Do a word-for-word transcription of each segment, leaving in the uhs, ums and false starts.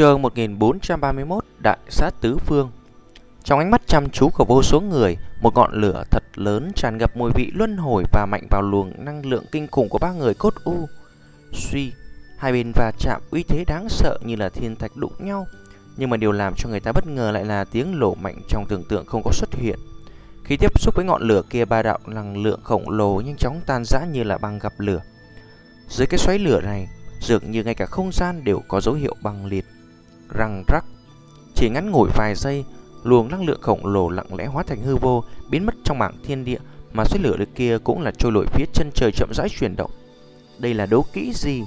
Chương một nghìn bốn trăm ba mươi mốt Đại sát tứ phương. Trong ánh mắt chăm chú của vô số người, một ngọn lửa thật lớn tràn ngập mùi vị luân hồi và mạnh vào luồng năng lượng kinh khủng của ba người cốt u. Suy, hai bên va chạm uy thế đáng sợ như là thiên thạch đụng nhau. Nhưng mà điều làm cho người ta bất ngờ lại là tiếng nổ mạnh trong tưởng tượng không có xuất hiện. Khi tiếp xúc với ngọn lửa kia, ba đạo năng lượng khổng lồ nhanh chóng tan rã như là băng gặp lửa. Dưới cái xoáy lửa này, dường như ngay cả không gian đều có dấu hiệu băng liệt. Răng rắc, chỉ ngắn ngủi vài giây, luồng năng lượng khổng lồ lặng lẽ hóa thành hư vô, biến mất trong mảng thiên địa, mà xoáy lửa kia cũng là trôi nổi phía chân trời chậm rãi chuyển động. Đây là đấu kỹ gì?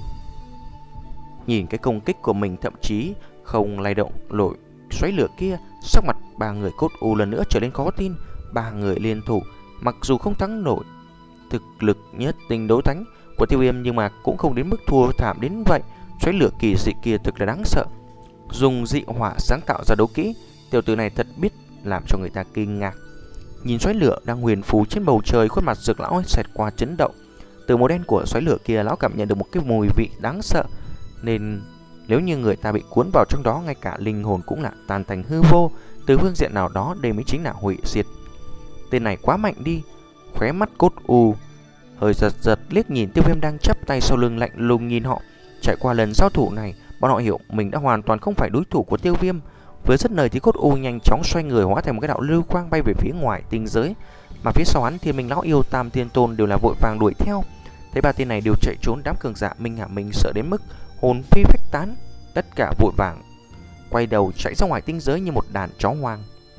Nhìn cái công kích của mình thậm chí không lay động nổi xoáy lửa kia, sắc mặt ba người cốt u lần nữa trở nên khó tin. Ba người liên thủ, mặc dù không thắng nổi thực lực nhất tinh đấu thánh của Tiêu Viêm, nhưng mà cũng không đến mức thua thảm đến vậy. Xoáy lửa kỳ dị kia thực là đáng sợ. Dùng dị hỏa sáng tạo ra đấu kỹ, tiểu tử này thật biết làm cho người ta kinh ngạc. Nhìn xoáy lửa đang huyền phù trên bầu trời, khuôn mặt Dược lão xẹt qua chấn động. Từ màu đen của xoáy lửa kia, lão cảm nhận được một cái mùi vị đáng sợ, nên nếu như người ta bị cuốn vào trong đó, ngay cả linh hồn cũng là tan thành hư vô. Từ phương diện nào đó, đây mới chính là hủy diệt. Tên này quá mạnh đi. Khóe mắt cốt u hơi giật giật liếc nhìn Tiêu Viêm đang chắp tay sau lưng, lạnh lùng nhìn họ. Trải qua lần giao thủ này, bọn họ hiểu mình đã hoàn toàn không phải đối thủ của Tiêu Viêm. Với rất lời thì cốt u nhanh chóng xoay người, hóa thành một cái đạo lưu quang bay về phía ngoài tinh giới, mà phía sau hắn Thiên Minh lão yêu, Tam Thiên Tôn đều là vội vàng đuổi theo. Thấy ba tên này đều chạy trốn, đám cường giả Minh Hạ Minh sợ đến mức hồn phi phách tán, tất cả vội vàng quay đầu chạy ra ngoài tinh giới như một đàn chó hoang.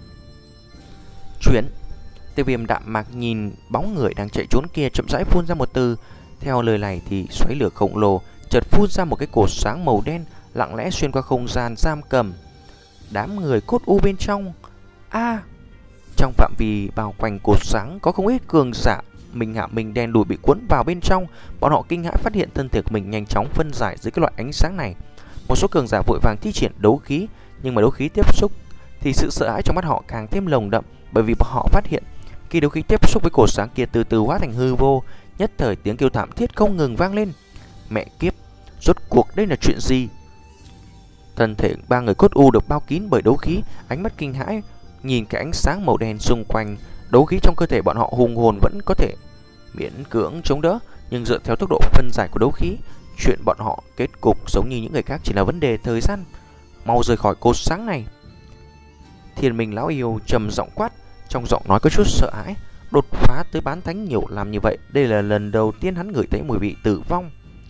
Chuyển. Tiêu Viêm đạm mạc nhìn bóng người đang chạy trốn kia, chậm rãi phun ra một từ. Theo lời này thì xoáy lửa khổng lồ chợt phun ra một cái cột sáng màu đen, lặng lẽ xuyên qua không gian giam cầm đám người cốt u bên trong. A, à, trong phạm vi bao quanh cột sáng có không ít cường giả Minh Hạ Minh đen đùi bị cuốn vào bên trong. Bọn họ kinh hãi phát hiện thân thể của mình nhanh chóng phân giải dưới cái loại ánh sáng này. Một số cường giả vội vàng thi triển đấu khí, nhưng mà đấu khí tiếp xúc thì sự sợ hãi trong mắt họ càng thêm nồng đậm, bởi vì bọn họ phát hiện khi đấu khí tiếp xúc với cột sáng kia từ từ hóa thành hư vô. Nhất thời tiếng kêu thảm thiết không ngừng vang lên. Mẹ kiếp, rốt cuộc đây là chuyện gì? Thân thể ba người cốt u được bao kín bởi đấu khí, ánh mắt kinh hãi nhìn cái ánh sáng màu đen xung quanh. Đấu khí trong cơ thể bọn họ hùng hồn vẫn có thể miễn cưỡng chống đỡ, nhưng dựa theo tốc độ phân giải của đấu khí, chuyện bọn họ kết cục giống như những người khác chỉ là vấn đề thời gian. Mau rời khỏi cột sáng này. Thiên Minh lão yêu trầm giọng quát, trong giọng nói có chút sợ hãi. Đột phá tới bán thánh nhiều làm như vậy, đây là lần đầu tiên hắn ngửi thấy mùi vị tử vong.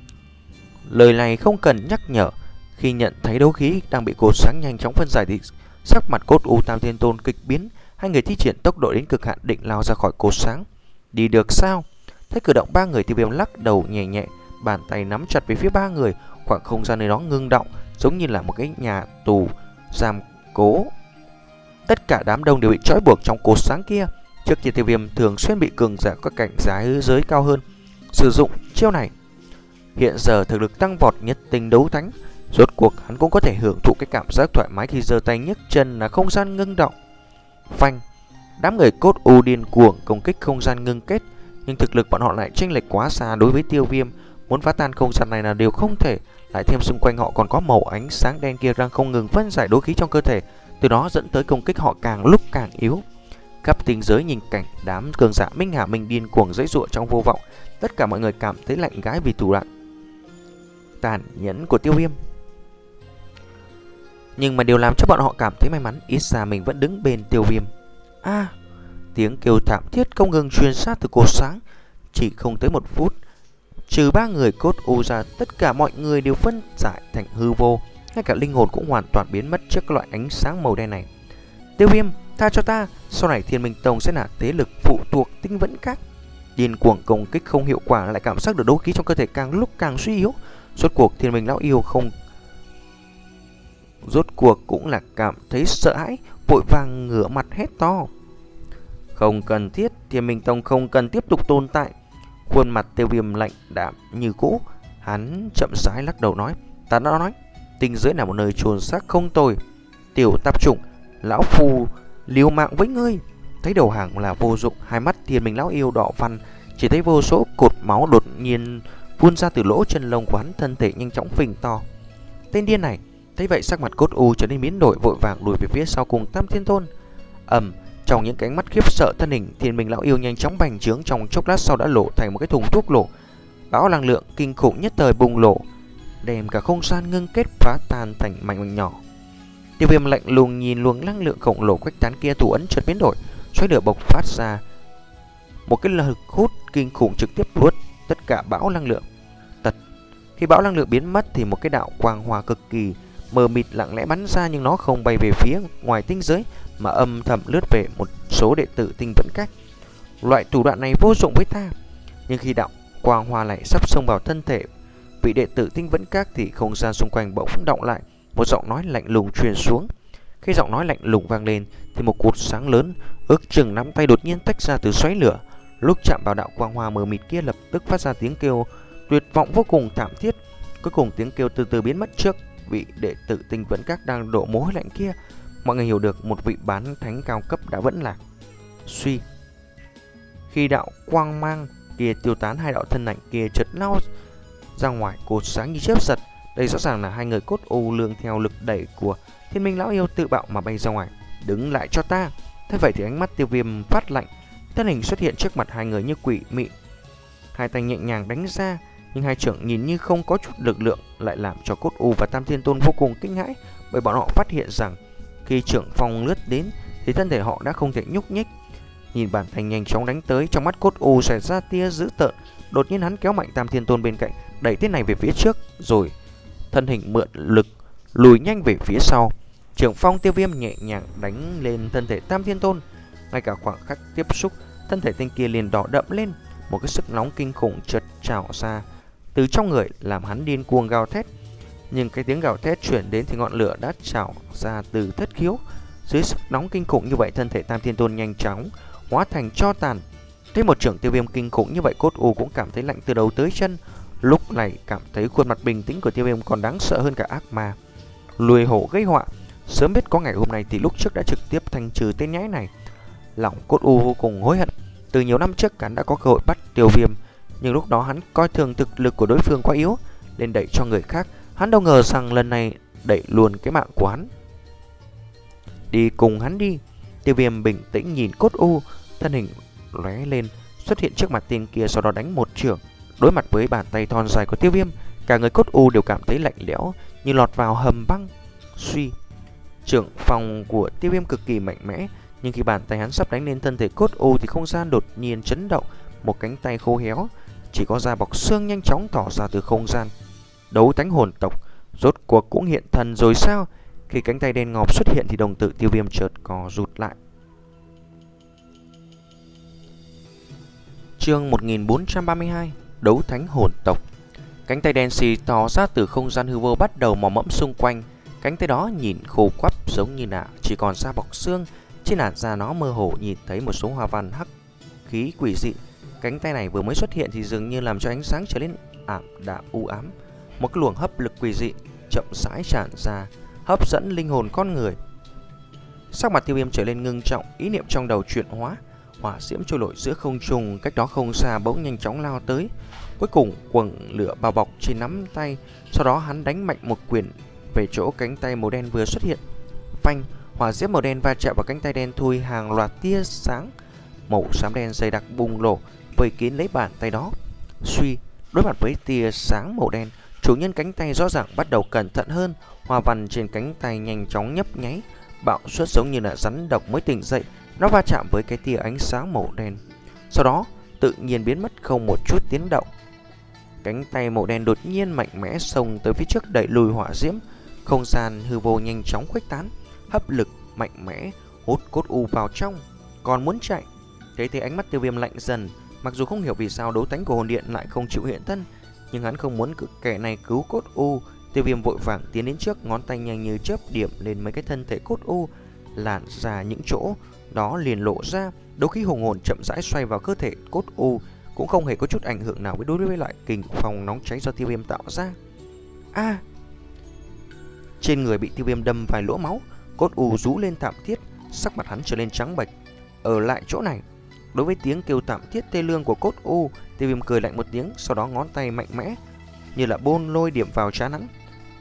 Lời này không cần nhắc nhở. Khi nhận thấy đấu khí đang bị cột sáng nhanh chóng phân giải thì sắc mặt cốt u, Tam Thiên Tôn kịch biến. Hai người thi triển tốc độ đến cực hạn định lao ra khỏi cột sáng. Đi được sao? Thấy cử động ba người, Tiêu Viêm lắc đầu nhẹ nhẹ, bàn tay nắm chặt về phía ba người. Khoảng không gian nơi đó ngưng động, giống như là một cái nhà tù giam cố. Tất cả đám đông đều bị trói buộc trong cột sáng kia. Trước kia Tiêu Viêm thường xuyên bị cường giả có cảnh giới giới cao hơn sử dụng chiêu này. Hiện giờ thực lực tăng vọt nhất tinh đấu thánh, rốt cuộc hắn cũng có thể hưởng thụ cái cảm giác thoải mái khi giơ tay nhấc chân là không gian ngưng động. Phanh, đám người cốt u điên cuồng công kích không gian ngưng kết, nhưng thực lực bọn họ lại chênh lệch quá xa đối với Tiêu Viêm. Muốn phá tan không gian này là điều không thể. Lại thêm xung quanh họ còn có màu ánh sáng đen kia đang không ngừng phân giải đấu khí trong cơ thể, từ đó dẫn tới công kích họ càng lúc càng yếu. Khắp tinh giới nhìn cảnh đám cường giả Minh Hạ Minh điên cuồng giãy giụa trong vô vọng, tất cả mọi người cảm thấy lạnh gáy vì thủ đoạn tàn nhẫn của Tiêu Viêm. Nhưng mà điều làm cho bọn họ cảm thấy may mắn, ít ra mình vẫn đứng bên Tiêu Viêm. A, à, tiếng kêu thảm thiết không ngừng truyền ra từ cột sáng. Chỉ không tới một phút, trừ ba người cốt u ra, tất cả mọi người đều phân giải thành hư vô, ngay cả linh hồn cũng hoàn toàn biến mất trước các loại ánh sáng màu đen này. Tiêu Viêm, tha cho ta, sau này Thiên Minh Tông sẽ là thế lực phụ thuộc tinh vẫn các. Điên cuồng công kích không hiệu quả, lại cảm giác được đấu khí trong cơ thể càng lúc càng suy yếu. Rốt cuộc Thiên Minh lão yêu không Rốt cuộc cũng là cảm thấy sợ hãi, vội vàng ngửa mặt hét to. Không cần thiết, Thiên Minh Tông không cần tiếp tục tồn tại. Khuôn mặt Tiêu Viêm lạnh đạm như cũ, hắn chậm rãi lắc đầu nói, ta đã nói tinh giới là một nơi chôn xác không tồi. Tiểu tạp chủng, lão phù liều mạng với ngươi. Thấy đầu hàng là vô dụng, hai mắt Thiên Minh lão yêu đỏ văn, chỉ thấy vô số cột máu đột nhiên phun ra từ lỗ chân lông của hắn, thân thể nhanh chóng phình to. Tên điên này, Thấy vậy sắc mặt Cốt U trở nên biến đổi, vội vàng lùi về phía sau cùng Tam Thiên Tôn. Ầm, trong những cái mắt khiếp sợ, thân hình Thiên Minh lão yêu nhanh chóng bành trướng, trong chốc lát sau đã lộ thành một cái thùng thuốc nổ. Bão năng lượng kinh khủng nhất thời bùng nổ, đem cả không gian ngưng kết phá tan thành mảnh mảnh nhỏ. Tiêu Viêm lạnh lùng nhìn luồng năng lượng khổng lồ quách tán kia, thủ ấn chợt biến đổi, xoáy lửa bộc phát ra một cái lực hút kinh khủng trực tiếp nuốt tất cả bão năng lượng. Tật, khi bão năng lượng biến mất thì một cái đạo quang hoa cực kỳ mờ mịt lặng lẽ bắn ra, nhưng nó không bay về phía ngoài tinh giới mà âm thầm lướt về một số đệ tử Tinh Vẫn Các. Loại thủ đoạn này vô dụng với ta, nhưng khi đạo quang hoa lại sắp xông vào thân thể vị đệ tử Tinh Vẫn Các thì không gian xung quanh bỗng động lại, một giọng nói lạnh lùng truyền xuống. Khi giọng nói lạnh lùng vang lên thì một cột sáng lớn ước chừng nắm tay đột nhiên tách ra từ xoáy lửa, lúc chạm vào đạo quang hoa mờ mịt kia lập tức phát ra tiếng kêu tuyệt vọng vô cùng thảm thiết. Cuối cùng tiếng kêu từ từ biến mất trước vị đệ tử Tinh Vẫn Các đang đổ mồ hôi lạnh kia. Mọi người hiểu được một vị bán thánh cao cấp đã vẫn lạc. Suy, khi đạo quang mang kia tiêu tán, hai đạo thân ảnh kia chợt lao ra ngoài, cột sáng như chớp giật. Đây rõ ràng là hai người Cốt U lương theo lực đẩy của Thiên Minh lão yêu tự bạo mà bay ra ngoài. Đứng lại cho ta. Thế vậy thì ánh mắt Tiêu Viêm phát lạnh, thân hình xuất hiện trước mặt hai người như quỷ mị, hai tay nhẹ nhàng đánh ra, nhưng hai trưởng nhìn như không có chút lực lượng lại làm cho Cốt U và Tam Thiên Tôn vô cùng kinh hãi, bởi bọn họ phát hiện rằng khi trưởng phong lướt đến thì thân thể họ đã không thể nhúc nhích. Nhìn bản thành nhanh chóng đánh tới, trong mắt Cốt U xảy ra tia dữ tợn. Đột nhiên hắn kéo mạnh Tam Thiên Tôn bên cạnh, đẩy tên này về phía trước, rồi thân hình mượn lực lùi nhanh về phía sau. Trưởng phong Tiêu Viêm nhẹ nhàng đánh lên thân thể Tam Thiên Tôn. Ngay cả khoảng khắc tiếp xúc, thân thể tên kia liền đỏ đậm lên, một cái sức nóng kinh khủng chợt trào ra từ trong người làm hắn điên cuồng gào thét. Nhưng cái tiếng gào thét chuyển đến thì ngọn lửa đã trào ra từ thất khiếu. Dưới sức nóng kinh khủng như vậy, thân thể Tam Thiên Tôn nhanh chóng hóa thành tro tàn. Thấy một trưởng Tiêu Viêm kinh khủng như vậy, Cốt U cũng cảm thấy lạnh từ đầu tới chân. Lúc này cảm thấy khuôn mặt bình tĩnh của Tiêu Viêm còn đáng sợ hơn cả ác ma lùi hổ gây họa. Sớm biết có ngày hôm nay thì lúc trước đã trực tiếp thanh trừ tên nhãi này. Lòng Cốt U vô cùng hối hận. Từ nhiều năm trước hắn đã có cơ hội bắt Tiêu Viêm, nhưng lúc đó hắn coi thường thực lực của đối phương quá yếu nên đẩy cho người khác. Hắn đâu ngờ rằng lần này đẩy luôn cái mạng của hắn. Đi cùng hắn đi. Tiêu Viêm bình tĩnh nhìn Cốt U, thân hình lóe lên xuất hiện trước mặt tên kia, sau đó đánh một chưởng. Đối mặt với bàn tay thon dài của Tiêu Viêm, cả người Cốt U đều cảm thấy lạnh lẽo như lọt vào hầm băng. Suy, trưởng phòng của Tiêu Viêm cực kỳ mạnh mẽ, nhưng khi bàn tay hắn sắp đánh lên thân thể Cốt U thì không gian đột nhiên chấn động, một cánh tay khô héo chỉ có da bọc xương nhanh chóng tỏ ra từ không gian. Đấu thánh hồn tộc rốt cuộc cũng hiện thần rồi sao? Khi cánh tay đen ngòm xuất hiện thì đồng tử Tiêu Viêm chợt co rụt lại. Chương một nghìn bốn trăm ba mươi hai, Đấu thánh hồn tộc. Cánh tay đen xì tỏ ra từ không gian hư vô bắt đầu mò mẫm xung quanh. Cánh tay đó nhìn khô quắp giống như là chỉ còn da bọc xương. Trên làn da nó mơ hồ nhìn thấy một số hoa văn hắc khí quỷ dị. Cánh tay này vừa mới xuất hiện thì dường như làm cho ánh sáng trở nên ảm đạm u ám. Một cái luồng hấp lực quỷ dị chậm rãi tràn ra, hấp dẫn linh hồn con người. Sắc mặt Tiêu Viêm trở lên ngưng trọng, ý niệm trong đầu chuyển hóa. Hỏa diễm trôi nổi giữa không trung cách đó không xa bỗng nhanh chóng lao tới. Cuối cùng quầng lửa bao bọc trên nắm tay. Sau đó hắn đánh mạnh một quyền về chỗ cánh tay màu đen vừa xuất hiện. Phanh, hỏa diễm màu đen va chạm vào cánh tay đen thui, hàng loạt tia sáng màu xám đen dày đặc bùng nổ vây kín lấy bàn tay đó. Suy, đối mặt với tia sáng màu đen, chủ nhân cánh tay rõ ràng bắt đầu cẩn thận hơn. Hoa văn trên cánh tay nhanh chóng nhấp nháy, bạo xuất giống như là rắn độc mới tỉnh dậy. Nó va chạm với cái tia ánh sáng màu đen, sau đó tự nhiên biến mất không một chút tiếng động. Cánh tay màu đen đột nhiên mạnh mẽ xông tới phía trước, đẩy lùi hỏa diễm. Không gian hư vô nhanh chóng khuếch tán, hấp lực mạnh mẽ hút Cốt U vào trong. Còn muốn chạy. Thế thì ánh mắt Tiêu Viêm lạnh dần. Mặc dù không hiểu vì sao đấu thánh của hồn điện lại không chịu hiện thân, nhưng hắn không muốn kẻ này cứu Cốt U. Tiêu Viêm vội vàng tiến đến trước, ngón tay nhanh như chớp điểm lên mấy cái thân thể Cốt U. Làn ra những chỗ đó liền lộ ra, đấu khí hùng hồn chậm rãi xoay vào cơ thể Cốt U, cũng không hề có chút ảnh hưởng nào với đối với loại kình phong nóng cháy do Tiêu Viêm tạo ra. A! À, trên người bị Tiêu Viêm đâm vài lỗ máu, Cốt U rú lên thảm thiết, sắc mặt hắn trở lên trắng bệch. Ở lại chỗ này. Đối với tiếng kêu thảm thiết thê lương của Cốt U, Tiêu Viêm cười lạnh một tiếng, sau đó ngón tay mạnh mẽ như là bôn lôi điểm vào trán hắn.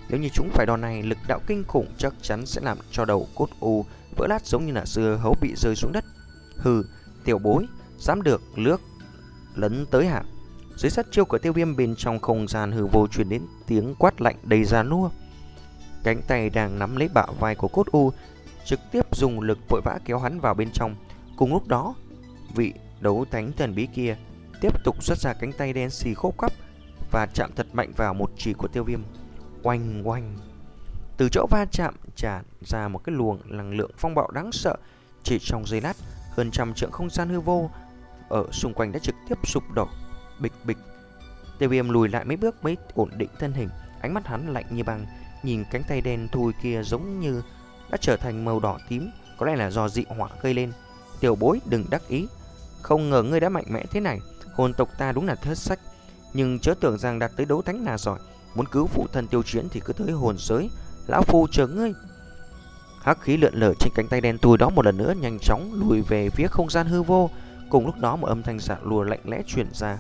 Nếu như chúng phải đòn này, lực đạo kinh khủng chắc chắn sẽ làm cho đầu Cốt U vỡ lát giống như là dưa hấu bị rơi xuống đất. Hừ, tiểu bối, dám được lướt lấn tới hả? Dưới sát chiêu của Tiêu Viêm, bên trong không gian hư vô truyền đến tiếng quát lạnh đầy giàn nua. Cánh tay đang nắm lấy bả vai của Cốt U trực tiếp dùng lực vội vã kéo hắn vào bên trong. Cùng lúc đó, vị đấu thánh thần bí kia tiếp tục xuất ra cánh tay đen xì khô quắp và chạm thật mạnh vào một chỉ của Tiêu Viêm. Oanh oanh, từ chỗ va chạm tràn ra một cái luồng năng lượng phong bạo đáng sợ. Chỉ trong giây lát, hơn trăm trượng không gian hư vô ở xung quanh đã trực tiếp sụp đổ. Bịch bịch, Tiêu Viêm lùi lại mấy bước mới ổn định thân hình. Ánh mắt hắn lạnh như băng, nhìn cánh tay đen thui kia giống như đã trở thành màu đỏ tím, có lẽ là do dị hỏa gây lên. Tiểu bối đừng đắc ý, không ngờ ngươi đã mạnh mẽ thế này. Hồn tộc ta đúng là thất sách, nhưng chớ tưởng rằng đạt tới đấu thánh là giỏi. Muốn cứu phụ thân tiêu chiến thì cứ tới hồn giới, lão phu chờ ngươi. Hắc khí lượn lờ trên cánh tay đen thui đó một lần nữa nhanh chóng lùi về phía không gian hư vô. Cùng lúc đó một âm thanh dạ lùa lạnh lẽ truyền ra.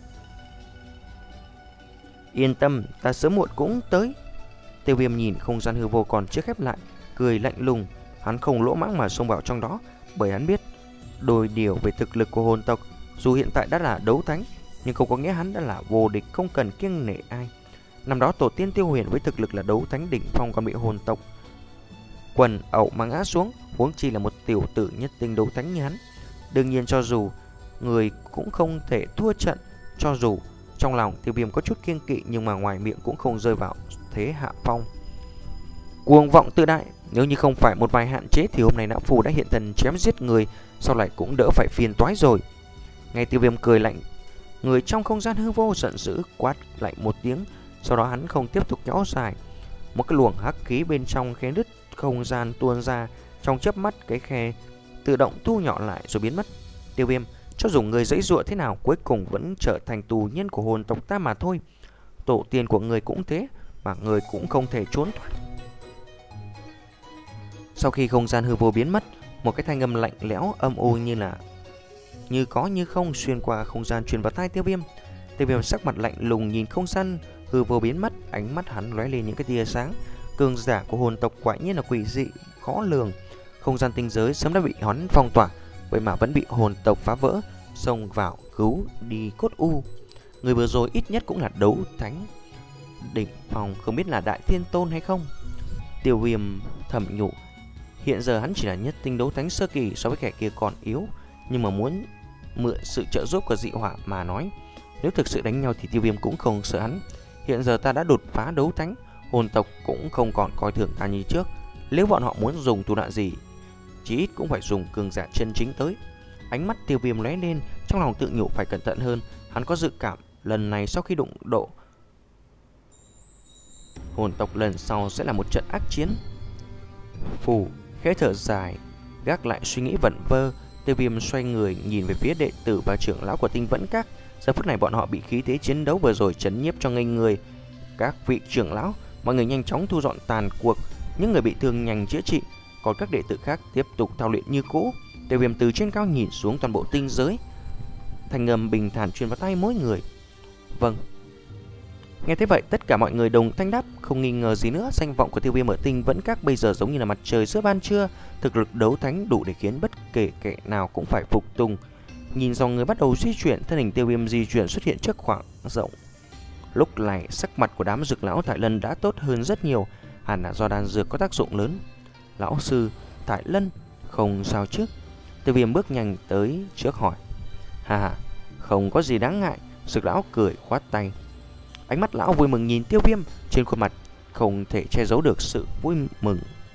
Yên tâm, ta sớm muộn cũng tới. Tiêu Viêm nhìn không gian hư vô còn chưa khép lại, cười lạnh lùng. Hắn không lỗ mãng mà xông vào trong đó, bởi hắn biết đôi điều về thực lực của hồn tộc. Dù hiện tại đã là đấu thánh, nhưng không có nghĩa hắn đã là vô địch, không cần kiêng nể ai. Năm đó tổ tiên Tiêu Huyền với thực lực là đấu thánh đỉnh phong còn bị hồn tộc quần ẩu mà ngã xuống, huống chi là một tiểu tử nhất tinh đấu thánh như hắn. Đương nhiên cho dù người cũng không thể thua trận. Cho dù trong lòng Tiêu Viêm có chút kiêng kỵ, nhưng mà ngoài miệng cũng không rơi vào thế hạ phong. Cuồng vọng tự đại, nếu như không phải một vài hạn chế thì hôm nay lão phu đã hiện thân chém giết người, sau lại cũng đỡ phải phiền toái rồi. Nghe Tiêu Viêm cười lạnh, người trong không gian hư vô giận dữ quát lại một tiếng. Sau đó hắn không tiếp tục kéo dài, một cái luồng hắc khí bên trong khe nứt không gian tuôn ra. Trong chớp mắt, cái khe tự động thu nhỏ lại rồi biến mất. Tiêu Viêm, cho dù người giãy giụa thế nào, cuối cùng vẫn trở thành tù nhân của hồn tộc ta mà thôi. Tổ tiên của người cũng thế, mà người cũng không thể trốn thoát. Sau khi không gian hư vô biến mất, một cái thanh âm lạnh lẽo âm u như là như có như không xuyên qua không gian truyền vào tai Tiêu Viêm. Tiêu Viêm sắc mặt lạnh lùng nhìn không gian hư vô biến mất, ánh mắt hắn lóe lên những cái tia sáng. Cường giả của hồn tộc quả nhiên là quỷ dị khó lường. Không gian tinh giới sớm đã bị hắn phong tỏa, vậy mà vẫn bị hồn tộc phá vỡ, xông vào cứu đi Cốt U. Người vừa rồi ít nhất cũng là đấu thánh đỉnh phong, không biết là đại thiên tôn hay không. Tiêu Viêm thầm nhủ, hiện giờ hắn chỉ là nhất tinh đấu thánh sơ kỳ, so với kẻ kia còn yếu. Nhưng mà muốn mượn sự trợ giúp của dị hỏa mà nói, nếu thực sự đánh nhau thì Tiêu Viêm cũng không sợ hắn. Hiện giờ ta đã đột phá đấu thánh, hồn tộc cũng không còn coi thường ta như trước. Nếu bọn họ muốn dùng thủ đoạn gì, chí ít cũng phải dùng cường giả chân chính tới. Ánh mắt Tiêu Viêm lóe lên, trong lòng tự nhủ phải cẩn thận hơn. Hắn có dự cảm lần này sau khi đụng độ hồn tộc, lần sau sẽ là một trận ác chiến. Phù khẽ thở dài, gác lại suy nghĩ vẩn vơ, Tiêu Viêm xoay người nhìn về phía đệ tử và trưởng lão của Tinh Vẫn Các. Giờ phút này bọn họ bị khí thế chiến đấu vừa rồi chấn nhiếp cho ngây người. Các vị trưởng lão, mọi người nhanh chóng thu dọn tàn cuộc, những người bị thương nhanh chữa trị, còn các đệ tử khác tiếp tục thao luyện như cũ. Tiêu Viêm từ trên cao nhìn xuống toàn bộ tinh giới, thanh âm bình thản truyền vào tai mỗi người. Vâng. Nghe thế vậy, tất cả mọi người đồng thanh đáp, không nghi ngờ gì nữa. Danh vọng của Tiêu Viêm ở Tinh Vẫn Các bây giờ giống như là mặt trời giữa ban trưa, thực lực đấu thánh đủ để khiến bất kể kẻ nào cũng phải phục tùng. Nhìn dòng người bắt đầu di chuyển, thân hình Tiêu Viêm di chuyển xuất hiện trước khoảng rộng. Lúc này sắc mặt của đám dược lão Thải Lân đã tốt hơn rất nhiều, hẳn là do đan dược có tác dụng lớn. Lão sư Thải Lân, không sao chứ? Tiêu Viêm bước nhanh tới trước hỏi. Hà hà, không có gì đáng ngại. Dược lão cười khoát tay. Ánh mắt lão vui mừng nhìn Tiêu Viêm, trên khuôn mặt không thể che giấu được sự vui mừng.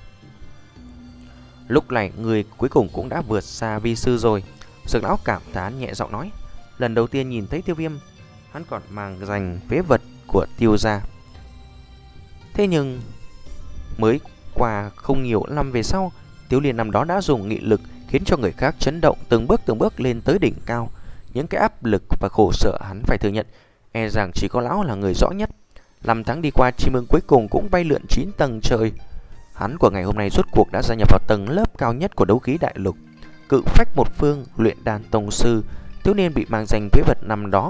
Lúc này người cuối cùng cũng đã vượt xa vi sư rồi. Dược lão cảm thán nhẹ giọng nói. Lần đầu tiên nhìn thấy Tiêu Viêm, hắn còn mang giành phế vật của Tiêu gia. Thế nhưng mới qua không nhiều năm về sau, Tiêu Liên năm đó đã dùng nghị lực khiến cho người khác chấn động, từng bước từng bước lên tới đỉnh cao. Những cái áp lực và khổ sở hắn phải thừa nhận, e rằng chỉ có lão là người rõ nhất. Năm tháng đi qua, chim ưng cuối cùng cũng bay lượn chín tầng trời. Hắn của ngày hôm nay rốt cuộc đã gia nhập vào tầng lớp cao nhất của đấu khí đại lục, cự phách một phương, luyện đan tông sư. Thiếu niên bị mang danh phế vật năm đó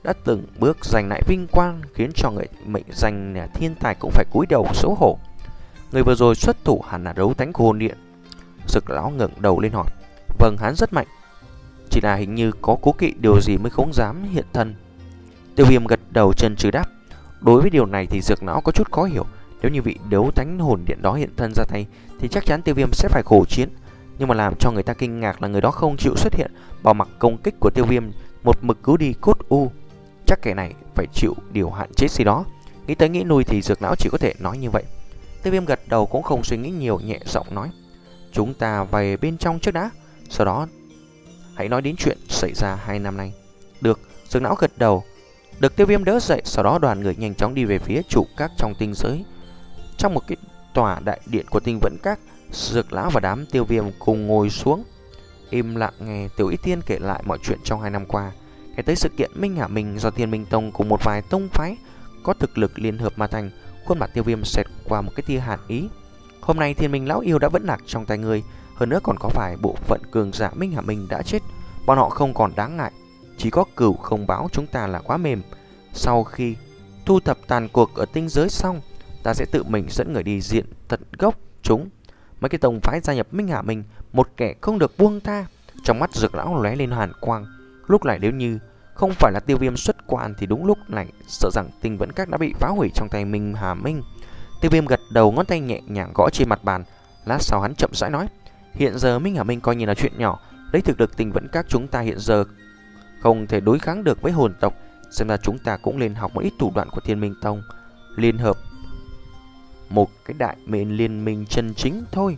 đã từng bước giành lại vinh quang, khiến cho người mệnh danh là thiên tài cũng phải cúi đầu xấu hổ. Người vừa rồi xuất thủ hẳn là đấu thánh của hồn điện. Dực lão ngẩng đầu lên hỏi. Vâng, hắn rất mạnh, chỉ là hình như có cố kỵ điều gì mới không dám hiện thân. Tiêu Viêm gật đầu chân chừ đáp. Đối với điều này thì Dực lão có chút khó hiểu. Nếu như vị đấu thánh hồn điện đó hiện thân ra tay thì chắc chắn Tiêu Viêm sẽ phải khổ chiến. Nhưng mà làm cho người ta kinh ngạc là người đó không chịu xuất hiện, bỏ mặc công kích của Tiêu Viêm một mực cứu đi cốt u. Chắc kẻ này phải chịu điều hạn chế gì đó. Nghĩ tới nghĩ lui thì Dực lão chỉ có thể nói như vậy. Tiêu Viêm gật đầu cũng không suy nghĩ nhiều, nhẹ giọng nói. Chúng ta về bên trong trước đã, sau đó hãy nói đến chuyện xảy ra hai năm nay. Được, Dực lão gật đầu. Được Tiêu Viêm đỡ dậy, sau đó đoàn người nhanh chóng đi về phía trụ các trong tinh giới. Trong một cái tòa đại điện của tinh vẫn các, Dực lão và đám Tiêu Viêm cùng ngồi xuống, im lặng nghe Tiểu Y Tiên kể lại mọi chuyện trong hai năm qua. Kể tới sự kiện Minh Hà Minh do Thiên Minh Tông cùng một vài tông phái có thực lực liên hợp mà thành. Khuôn mặt Tiêu Viêm xẹt qua một cái tia hàn ý. Hôm nay Thiên Minh lão yêu đã vẫn lạc trong tay người, hơn nữa còn có vài bộ phận cường giả Minh Hà Minh đã chết. Bọn họ không còn đáng ngại, chỉ có cửu không báo chúng ta là quá mềm. Sau khi thu thập tàn cuộc ở tinh giới xong, ta sẽ tự mình dẫn người đi diện tận gốc chúng. Mấy cái tông phái gia nhập Minh Hà Minh, một kẻ không được buông tha. Trong mắt Dực lão lóe lên hàn quang. Lúc này nếu như không phải là Tiêu Viêm xuất quan thì đúng lúc này sợ rằng tinh vẫn các đã bị phá hủy trong tay Minh Hà Minh. Tiêu Viêm gật đầu, ngón tay nhẹ nhàng gõ trên mặt bàn. Lát sau hắn chậm rãi nói. Hiện giờ Minh Hà Minh coi như là chuyện nhỏ. Lấy thực lực tinh vẫn các chúng ta hiện giờ không thể đối kháng được với hồn tộc. Xem ra chúng ta cũng nên học một ít thủ đoạn của Thiên Minh Tông, liên hợp một cái đại mệnh liên minh chân chính thôi.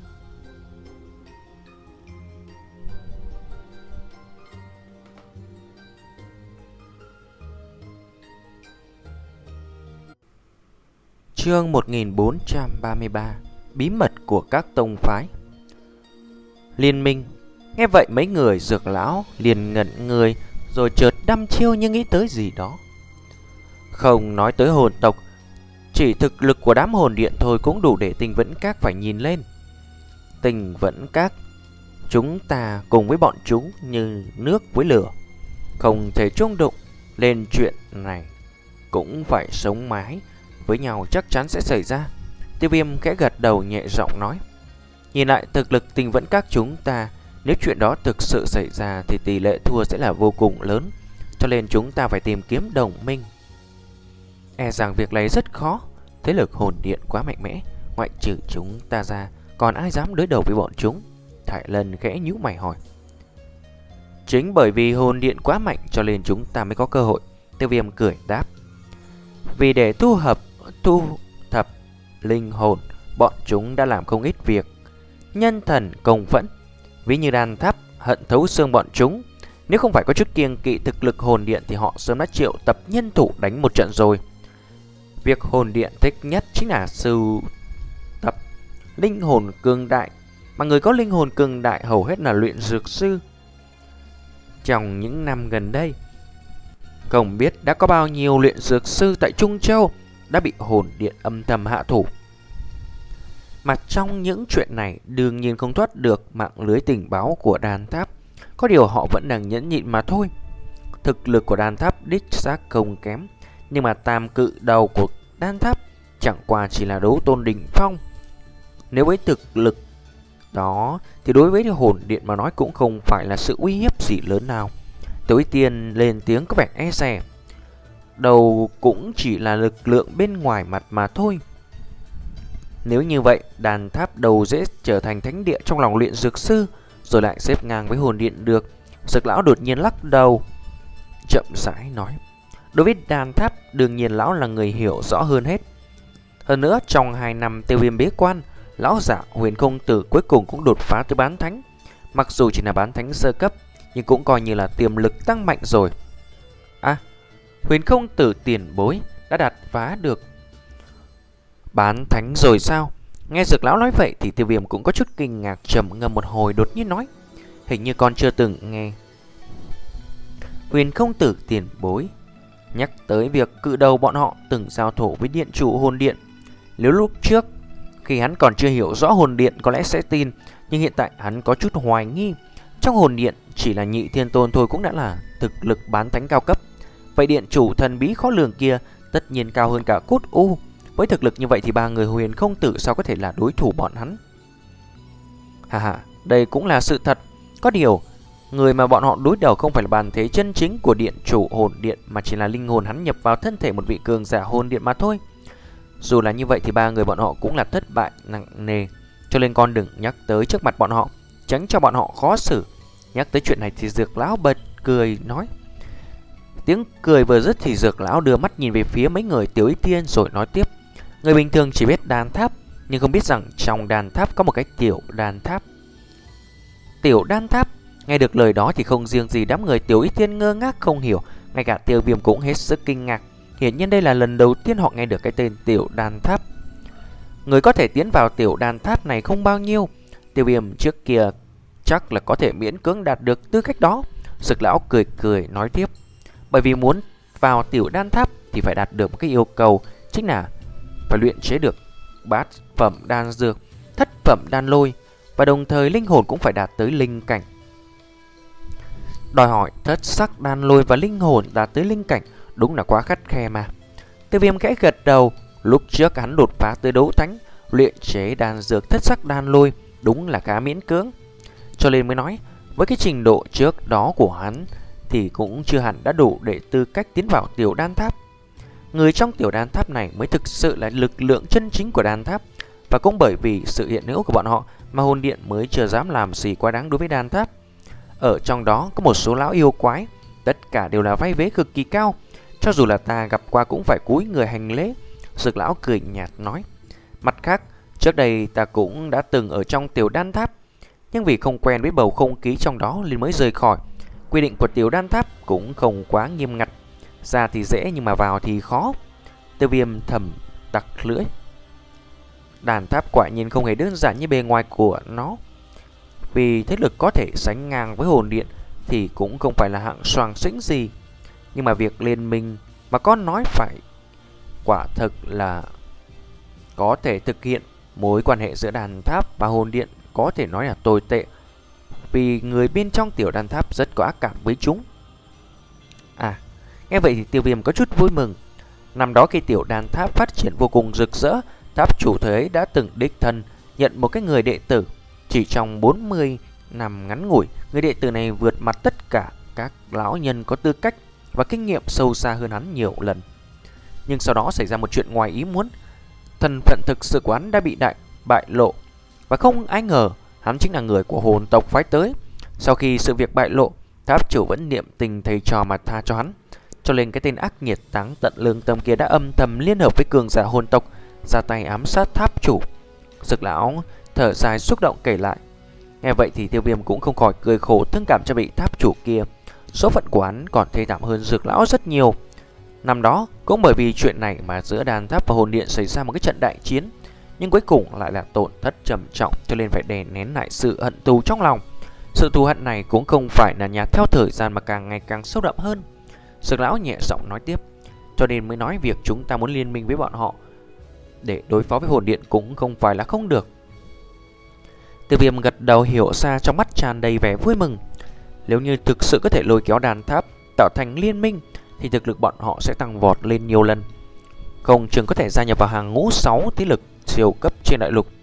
Chương một nghìn bốn trăm ba mươi ba. Bí mật của các tông phái. Liên minh. Nghe vậy mấy người Dược lão liền ngẩn người, rồi chợt đăm chiêu như nghĩ tới gì đó. Không nói tới hồn tộc, chỉ thực lực của đám hồn điện thôi cũng đủ để Tinh Vẫn Các phải nhìn lên. Tinh Vẫn Các, chúng ta cùng với bọn chúng như nước với lửa, không thể chung đụng. Lên chuyện này cũng phải sống mái với nhau, chắc chắn sẽ xảy ra. Tiêu Viêm khẽ gật đầu nhẹ giọng nói. Nhìn lại thực lực Tinh Vẫn Các chúng ta, nếu chuyện đó thực sự xảy ra thì tỷ lệ thua sẽ là vô cùng lớn. Cho nên chúng ta phải tìm kiếm đồng minh. E rằng việc này rất khó. Thế lực hồn điện quá mạnh mẽ, ngoại trừ chúng ta ra còn ai dám đối đầu với bọn chúng? Thải Lân khẽ nhíu mày hỏi. Chính bởi vì hồn điện quá mạnh cho nên chúng ta mới có cơ hội. Tiêu Viêm cười đáp. Vì để thu hợp thu thập linh hồn, bọn chúng đã làm không ít việc nhân thần công phẫn. Ví như đàn tháp hận thấu xương bọn chúng. Nếu không phải có chút kiêng kỵ thực lực hồn điện thì họ sớm đã triệu tập nhân thủ đánh một trận rồi. Việc hồn điện thích nhất chính là sưu tập linh hồn cường đại, mà người có linh hồn cường đại hầu hết là luyện dược sư. Trong những năm gần đây, không biết đã có bao nhiêu luyện dược sư tại Trung Châu đã bị hồn điện âm thầm hạ thủ. Mà trong những chuyện này đương nhiên không thoát được mạng lưới tình báo của đàn tháp. Có điều họ vẫn đang nhẫn nhịn mà thôi. Thực lực của đàn tháp đích xác không kém, nhưng mà tam cự đầu của đan tháp chẳng qua chỉ là đấu tôn đỉnh phong. Nếu với thực lực đó thì đối với hồn điện mà nói cũng không phải là sự uy hiếp gì lớn nào. Tiểu Y Tiên lên tiếng có vẻ e dè. Đầu cũng chỉ là lực lượng bên ngoài mặt mà thôi. Nếu như vậy, đàn tháp đầu dễ trở thành thánh địa trong lòng luyện dược sư, rồi lại xếp ngang với hồn điện được. Dược lão đột nhiên lắc đầu, chậm rãi nói. Đối với đàn tháp, đương nhiên lão là người hiểu rõ hơn hết. Hơn nữa, trong hai năm Tiêu Viêm bế quan, lão giả Huyền Không Tử cuối cùng cũng đột phá tới bán thánh. Mặc dù chỉ là bán thánh sơ cấp, nhưng cũng coi như là tiềm lực tăng mạnh rồi. À, Huyền Không Tử tiền bối đã đạt phá được bán thánh rồi sao? Nghe Dược lão nói vậy thì Tiêu Viêm cũng có chút kinh ngạc, trầm ngâm một hồi đột nhiên nói. Hình như con chưa từng nghe Huyền Không Tử tiền bối nhắc tới việc cự đầu bọn họ từng giao thủ với điện chủ hồn điện. Nếu lúc trước khi hắn còn chưa hiểu rõ hồn điện có lẽ sẽ tin, nhưng hiện tại hắn có chút hoài nghi. Trong hồn điện chỉ là nhị thiên tôn thôi cũng đã là thực lực bán thánh cao cấp, Vậy điện chủ thần bí khó lường kia tất nhiên cao hơn cả Cốt U. Với thực lực như vậy thì ba người Huyền Không Tử sao có thể là đối thủ bọn hắn? Hà hà, đây cũng là sự thật. Có điều, người mà bọn họ đối đầu không phải là bản thể chân chính của điện chủ hồn điện, mà chỉ là linh hồn hắn nhập vào thân thể một vị cường giả hồn điện mà thôi. Dù là như vậy thì ba người bọn họ cũng là thất bại nặng nề, cho nên con đừng nhắc tới trước mặt bọn họ, tránh cho bọn họ khó xử. Nhắc tới chuyện này thì Dược lão bật cười nói. Tiếng cười vừa dứt thì Dược lão đưa mắt nhìn về phía mấy người Tiểu Y Tiên rồi nói tiếp. Người bình thường chỉ biết đan tháp, nhưng không biết rằng trong đan tháp có một cái tiểu đan tháp. Tiểu đan tháp. Nghe được lời đó thì không riêng gì đám người Tiểu Y Tiên ngơ ngác không hiểu, ngay cả Tiêu Viêm cũng hết sức kinh ngạc. Hiển nhiên đây là lần đầu tiên họ nghe được cái tên tiểu đan tháp. Người có thể tiến vào tiểu đan tháp này không bao nhiêu. Tiêu Viêm trước kia chắc là có thể miễn cưỡng đạt được tư cách đó. Dược lão cười cười nói tiếp. Bởi vì muốn vào tiểu đan tháp thì phải đạt được một cái yêu cầu, chính là phải luyện chế được bát phẩm đan dược, thất phẩm đan lôi, và đồng thời linh hồn cũng phải đạt tới linh cảnh. Đòi hỏi thất sắc đan lôi và linh hồn đạt tới linh cảnh đúng là quá khắt khe mà. Tiêu Viêm khẽ gật đầu. Lúc trước hắn đột phá tới đấu thánh, luyện chế đan dược thất sắc đan lôi đúng là khá miễn cưỡng, cho nên mới nói với cái trình độ trước đó của hắn thì cũng chưa hẳn đã đủ để tư cách tiến vào tiểu đan tháp. Người trong tiểu đan tháp này mới thực sự là lực lượng chân chính của đan tháp, và cũng bởi vì sự hiện hữu của bọn họ mà hồn điện mới chưa dám làm gì quá đáng đối với đan tháp. Ở trong đó có một số lão yêu quái, tất cả đều là vai vế cực kỳ cao, cho dù là ta gặp qua cũng phải cúi người hành lễ. Dược lão cười nhạt nói. Mặt khác, trước đây ta cũng đã từng ở trong tiểu đan tháp, nhưng vì không quen với bầu không khí trong đó nên mới rời khỏi. Quy định của tiểu đan tháp cũng không quá nghiêm ngặt, ra thì dễ nhưng mà vào thì khó. Tiêu Viêm thầm tặc lưỡi. Đan tháp quả nhiên không hề đơn giản như bề ngoài của nó. Vì thế lực có thể sánh ngang với hồn điện thì cũng không phải là hạng soàng xĩnh gì. Nhưng mà việc liên minh mà con nói phải quả thực là có thể thực hiện. Mối quan hệ giữa đan tháp và hồn điện có thể nói là tồi tệ, vì người bên trong tiểu đan tháp rất có ác cảm với chúng. À, nghe vậy thì Tiêu Viêm có chút vui mừng. Năm đó khi tiểu đan tháp phát triển vô cùng rực rỡ, tháp chủ thời ấy đã từng đích thân nhận một cái người đệ tử. Chỉ trong bốn mươi năm ngắn ngủi, người đệ tử này vượt mặt tất cả các lão nhân có tư cách và kinh nghiệm sâu xa hơn hắn nhiều lần. Nhưng sau đó xảy ra một chuyện ngoài ý muốn. Thân phận thực sự của hắn đã bị đại bại lộ, và không ai ngờ hắn chính là người của hồn tộc phái tới. Sau khi sự việc bại lộ, tháp chủ vẫn niệm tình thầy trò mà tha cho hắn, cho nên cái tên ác nghiệt táng tận lương tâm kia đã âm thầm liên hợp với cường giả hồn tộc ra tay ám sát tháp chủ. Dược lão thở dài xúc động kể lại. Nghe vậy thì Tiêu Viêm cũng không khỏi cười khổ thương cảm cho vị tháp chủ kia. Số phận của hắn còn thê thảm hơn Dược lão rất nhiều. Năm đó cũng bởi vì chuyện này mà giữa đan tháp và hồn điện xảy ra một cái trận đại chiến, nhưng cuối cùng lại là tổn thất trầm trọng, cho nên phải đè nén lại sự hận thù trong lòng. Sự thù hận này cũng không phải là nhạt theo thời gian mà càng ngày càng sâu đậm hơn. Dược lão nhẹ giọng nói tiếp. Cho nên mới nói việc chúng ta muốn liên minh với bọn họ để đối phó với hồn điện cũng không phải là không được. Tiêu Viêm gật đầu hiểu ra, trong mắt tràn đầy vẻ vui mừng. Nếu như thực sự có thể lôi kéo đan tháp tạo thành liên minh thì thực lực bọn họ sẽ tăng vọt lên nhiều lần, không chừng có thể gia nhập vào hàng ngũ sáu thế lực siêu cấp trên đại lục.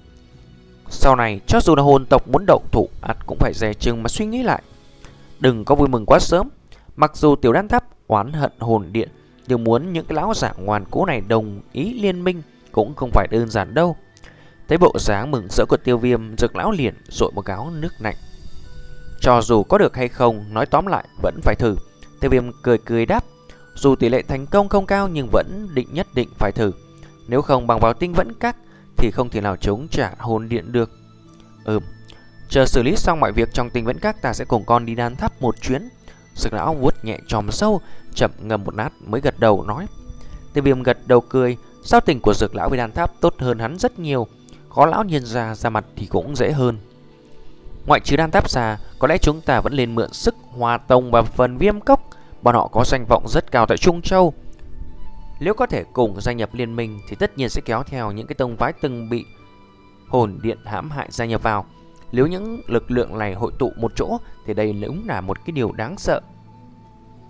Sau này cho dù là hồn tộc muốn động thủ, ắt cũng phải dè chừng mà suy nghĩ lại. Đừng có vui mừng quá sớm. Mặc dù tiểu đan tháp oán hận hồn điện, nhưng muốn những cái lão giả ngoan cố này đồng ý liên minh cũng không phải đơn giản đâu. Thấy bộ dáng mừng rỡ của Tiêu Viêm, Dược lão liền dội một gáo nước lạnh. Cho dù có được hay không, nói tóm lại vẫn phải thử. Tiêu Viêm cười cười đáp. Dù tỷ lệ thành công không cao nhưng vẫn định nhất định phải thử. Nếu không bằng vào tinh vẫn các thì không thể nào chống trả hồn điện được. Ừm, chờ xử lý xong mọi việc trong tinh vẫn các, ta sẽ cùng con đi đan tháp một chuyến. Dược lão vuốt nhẹ chòm sâu, chậm ngầm một lát mới gật đầu nói. Tiêu Viêm gật đầu cười. Giao tình của Dược lão với đan tháp tốt hơn hắn rất nhiều. Có lão nhân ra ra mặt thì cũng dễ hơn. Ngoại trừ đan tháp ra, có lẽ chúng ta vẫn nên mượn sức Hoa Tông và phần Viêm Cốc. Bọn họ có danh vọng rất cao tại Trung Châu. Nếu có thể cùng gia nhập liên minh thì tất nhiên sẽ kéo theo những cái tông phái từng bị hồn điện hãm hại gia nhập vào. Nếu những lực lượng này hội tụ một chỗ thì đây cũng là một cái điều đáng sợ.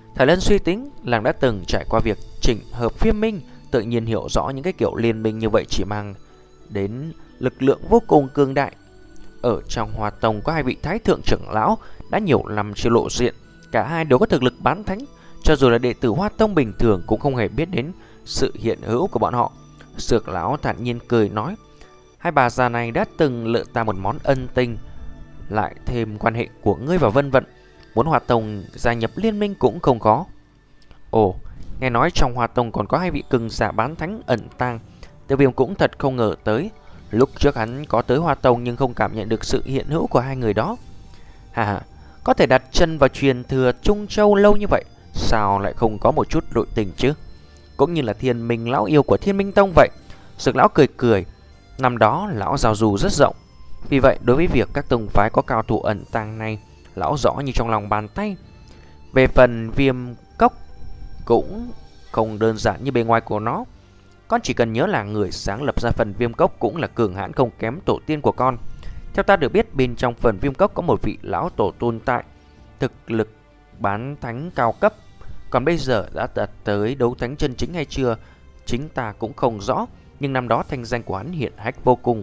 Thải Lân suy tính, nàng đã từng trải qua việc chỉnh hợp viêm minh, tự nhiên hiểu rõ những cái kiểu liên minh như vậy chỉ mang đến lực lượng vô cùng cường đại. Ở trong Hoa Tông có hai vị thái thượng trưởng lão đã nhiều năm chưa lộ diện, cả hai đều có thực lực bán thánh, cho dù là đệ tử Hoa Tông bình thường cũng không hề biết đến sự hiện hữu của bọn họ. Dược lão thản nhiên cười nói, hai bà già này đã từng lựa ta một món ân tình, lại thêm quan hệ của ngươi và Vân Vận, muốn Hoa Tông gia nhập liên minh cũng không có. Ồ, nghe nói trong Hoa Tông còn có hai vị cường giả bán thánh ẩn tàng. Tiêu Viêm cũng thật không ngờ tới. Lúc trước hắn có tới Hoa Tông nhưng không cảm nhận được sự hiện hữu của hai người đó. Hà hà, có thể đặt chân vào truyền thừa Trung Châu lâu như vậy, sao lại không có một chút nội tình chứ? Cũng như là Thiên Minh lão yêu của Thiên Minh Tông vậy. Dược lão cười cười, năm đó lão giao du rất rộng, vì vậy đối với việc các tông phái có cao thủ ẩn tàng này, lão rõ như trong lòng bàn tay. Về phần Viêm Cốc cũng không đơn giản như bề ngoài của nó. Con chỉ cần nhớ là người sáng lập ra phần Viêm Cốc cũng là cường hãn không kém tổ tiên của con. Theo ta được biết, bên trong phần Viêm Cốc có một vị lão tổ tồn tại, thực lực bán thánh cao cấp. Còn bây giờ đã đạt tới đấu thánh chân chính hay chưa, chính ta cũng không rõ, nhưng năm đó thanh danh của hắn hiển hách vô cùng.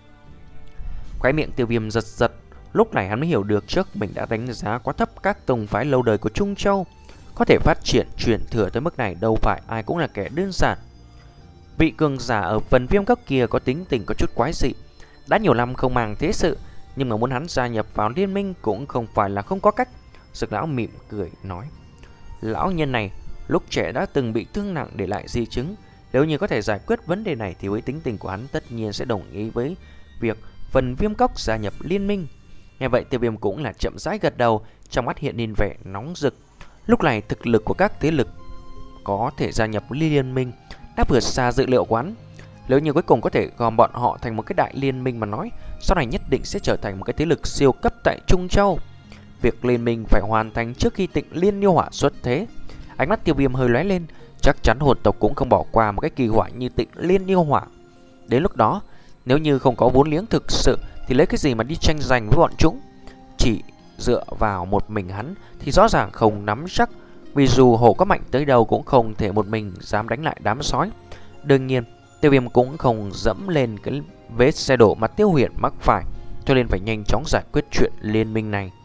Khóe miệng Tiêu Viêm giật giật, lúc này hắn mới hiểu được trước mình đã đánh giá quá thấp các tông phái lâu đời của Trung Châu. Có thể phát triển truyền thừa tới mức này đâu phải ai cũng là kẻ đơn giản. Vị cường giả ở phần Viêm Cốc kia có tính tình có chút quái dị, đã nhiều năm không màng thế sự, nhưng mà muốn hắn gia nhập vào liên minh cũng không phải là không có cách. Dược lão mỉm cười nói, lão nhân này lúc trẻ đã từng bị thương nặng để lại di chứng, nếu như có thể giải quyết vấn đề này thì với tính tình của hắn tất nhiên sẽ đồng ý với việc phần Viêm Cốc gia nhập liên minh. Nghe vậy Tiêu Viêm cũng là chậm rãi gật đầu, trong mắt hiện lên vẻ nóng rực. Lúc này thực lực của các thế lực có thể gia nhập liên minh đã vượt xa dự liệu của hắn. Nếu như cuối cùng có thể gom bọn họ thành một cái đại liên minh mà nói, sau này nhất định sẽ trở thành một cái thế lực siêu cấp tại Trung Châu. Việc liên minh phải hoàn thành trước khi Tịnh Liên Yêu Hỏa xuất thế. Ánh mắt Tiêu Viêm hơi lóe lên, chắc chắn hồn tộc cũng không bỏ qua một cái kỳ hỏa như Tịnh Liên Yêu Hỏa. Đến lúc đó, nếu như không có vốn liếng thực sự thì lấy cái gì mà đi tranh giành với bọn chúng? Chỉ dựa vào một mình hắn thì rõ ràng không nắm chắc, vì dù hổ có mạnh tới đâu cũng không thể một mình dám đánh lại đám sói. Đương nhiên, Tiêu Viêm cũng không dẫm lên cái vết xe đổ mà Tiêu Huyền mắc phải, cho nên phải nhanh chóng giải quyết chuyện liên minh này.